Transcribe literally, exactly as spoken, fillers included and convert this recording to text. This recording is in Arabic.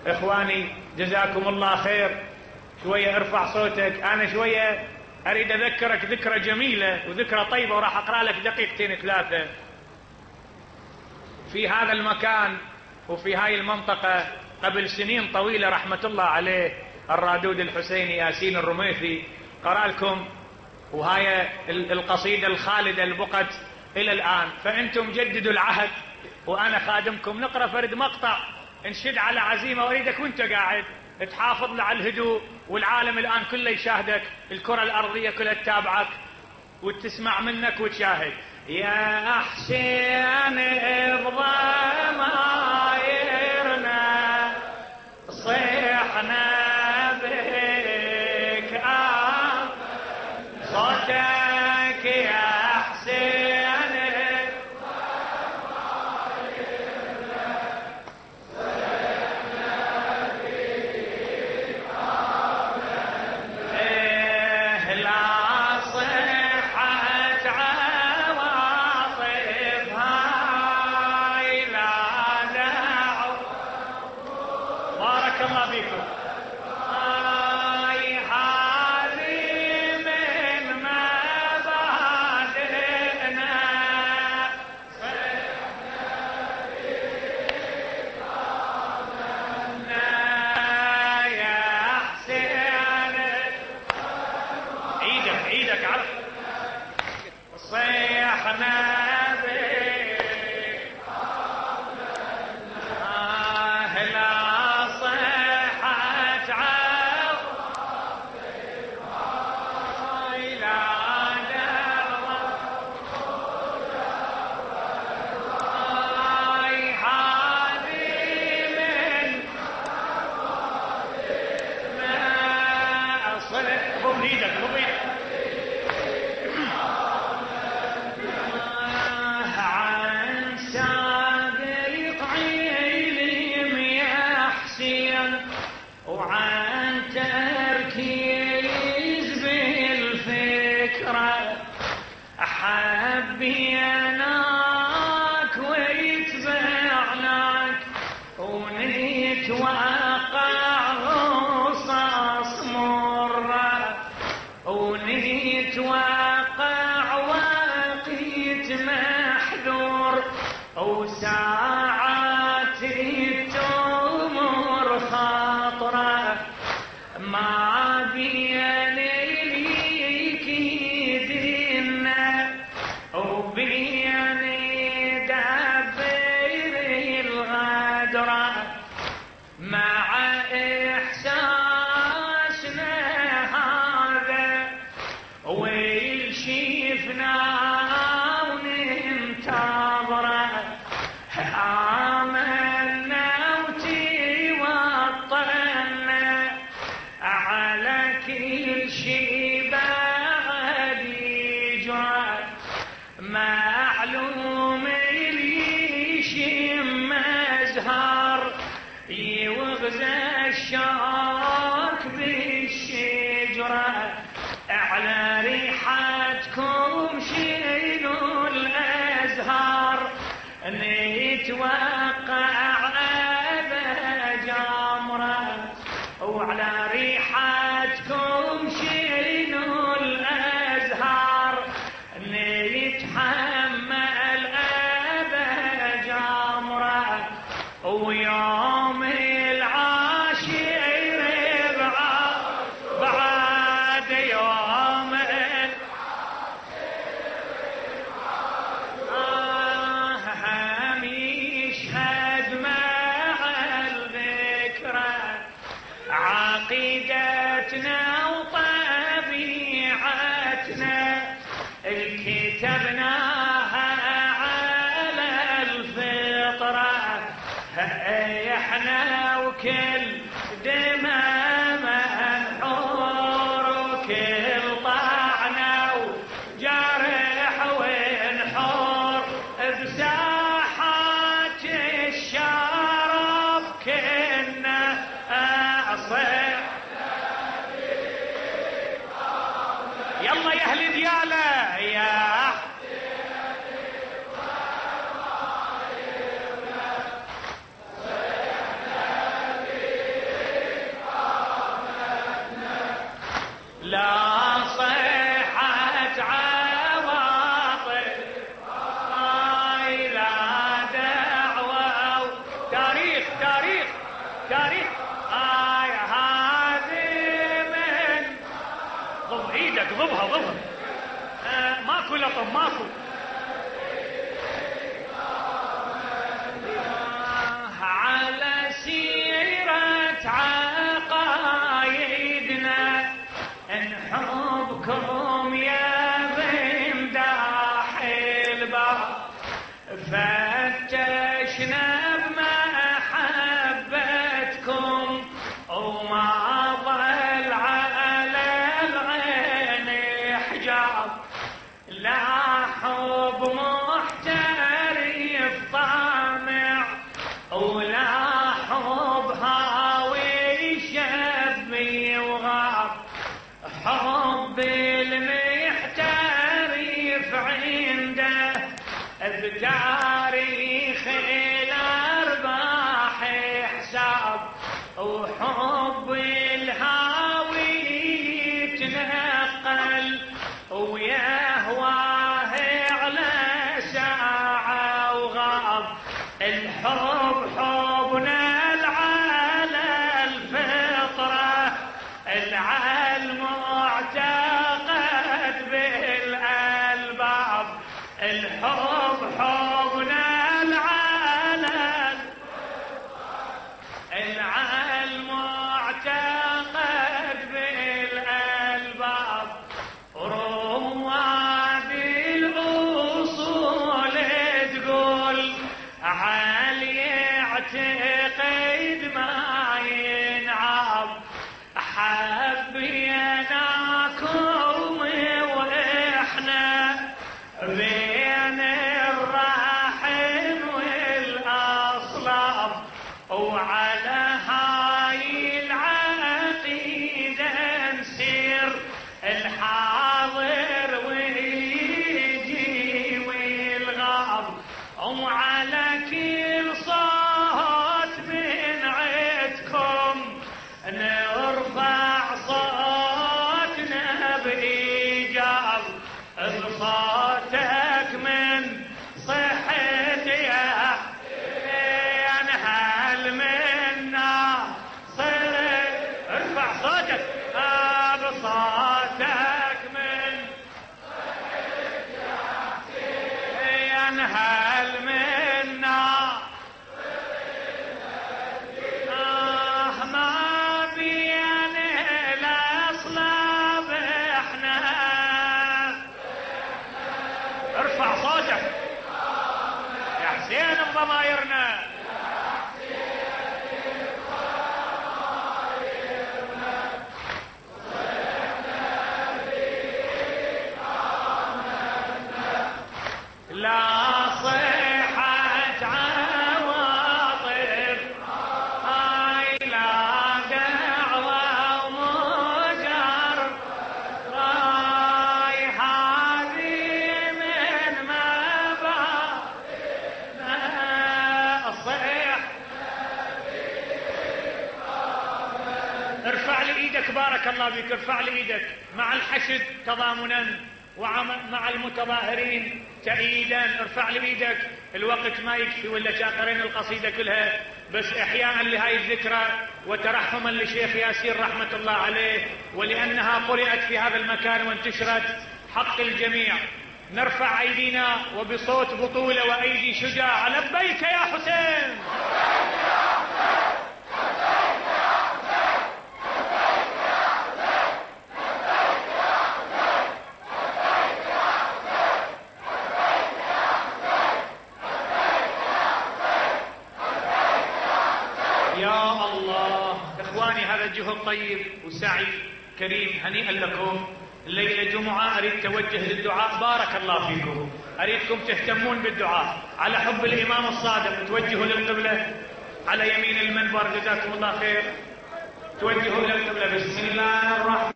إخواني جزاكم الله خير، شوية ارفع صوتك. أنا شوية أريد أذكرك ذكرى جميلة وذكرى طيبة، وراح أقرأ لك دقيقتين ثلاثة. في هذا المكان وفي هاي المنطقة قبل سنين طويلة رحمة الله عليه الرادود الحسيني ياسين الرميثي قرأ لكم، وهاي القصيدة الخالدة البقت إلى الآن. فأنتم جددوا العهد وأنا خادمكم. نقرأ فرد مقطع انشد على عزيمة، وأريدك وانت قاعد تحافظ على الهدوء، والعالم الآن كله يشاهدك، الكرة الأرضية كلها تتابعك وتسمع منك وتشاهد. يا حسين بضمايرنا صيحنا بك آه صوتك يا حسين الشوك بالشجرة على ريحتكم شيلوا الأزهار نتوقع أبا جمرة وعلى ريحتكم شيلوا الأزهار نتحمل أبا جمرة ويوم عقيدتنا وطبيعتنا كتبناها على الفطرة احنا وكل دماء منحور وكل طعنة وجرح ونحور بساحات الشرف كنا أصيح. يلا يا اهل دياله يا لا صيحة عواطف هاي لا دعوة تاريخ تاريخ تاريخ هاي هذه من ضم ايدك ضبها ضبها آه ماكو لطم ماكو آه على سيرة عقايدنا ان حبكم يا بمداح البحر فتشنا بمحبتكم وما ظل على العين حجاب لا حب محترف طامع ولا حب هاوي شبي وغاب حب المحترف عنده بتاريخ الارباح حساب وحب الهاوي يتنقل ويهواه على ساعة وغاب الحب حبنا على الفطرة على المعتقد بالألباب الحب حبنا على المعتقد بالألباب رواد الأصول تقول علي يعتقد ما ينعب حبيناكم وإحنا بين الرحم والأصلاب وعلى هاي العقيدة نسير الحاضر ويجي والغاب وعلى كل صوت من عدكم نرفع صوتنا بإيجاب صوتك من صحة يا هل منا صرت ارفع صوتك بصوتك من هل منا آه ما بين الأصلاب احنا ارفع صوتك يا حسين بضمايرنا لا صيحة عواطف هاي لا دعوة ومجر هاي هذه من مبادئ صيح ارفع لي ايدك بارك الله بك ارفع لي ايدك مع الحشد تضامنا ومع المتظاهرين تأييدا ارفع لي ايدك الوقت ما يكفي ولا شاقرين القصيدة كلها بس احياء لهاي الذكرى وترحما لشيخ ياسين رحمة الله عليه ولأنها قرأت في هذا المكان وانتشرت حق الجميع نرفع ايدينا وبصوت بطولة وايدي شجاع لبيك يا حسين يا الله اخواني هذا جهد طيب وسعي كريم هنيئا لكم الليلة جمعة اريد توجه للدعاء بارك الله فيكم اريدكم تهتمون بالدعاء على حب الامام الصادق توجهوا للقبلة على يمين المنبر جزاكم الله خير توجهوا للقبلة بسم الله الرحمن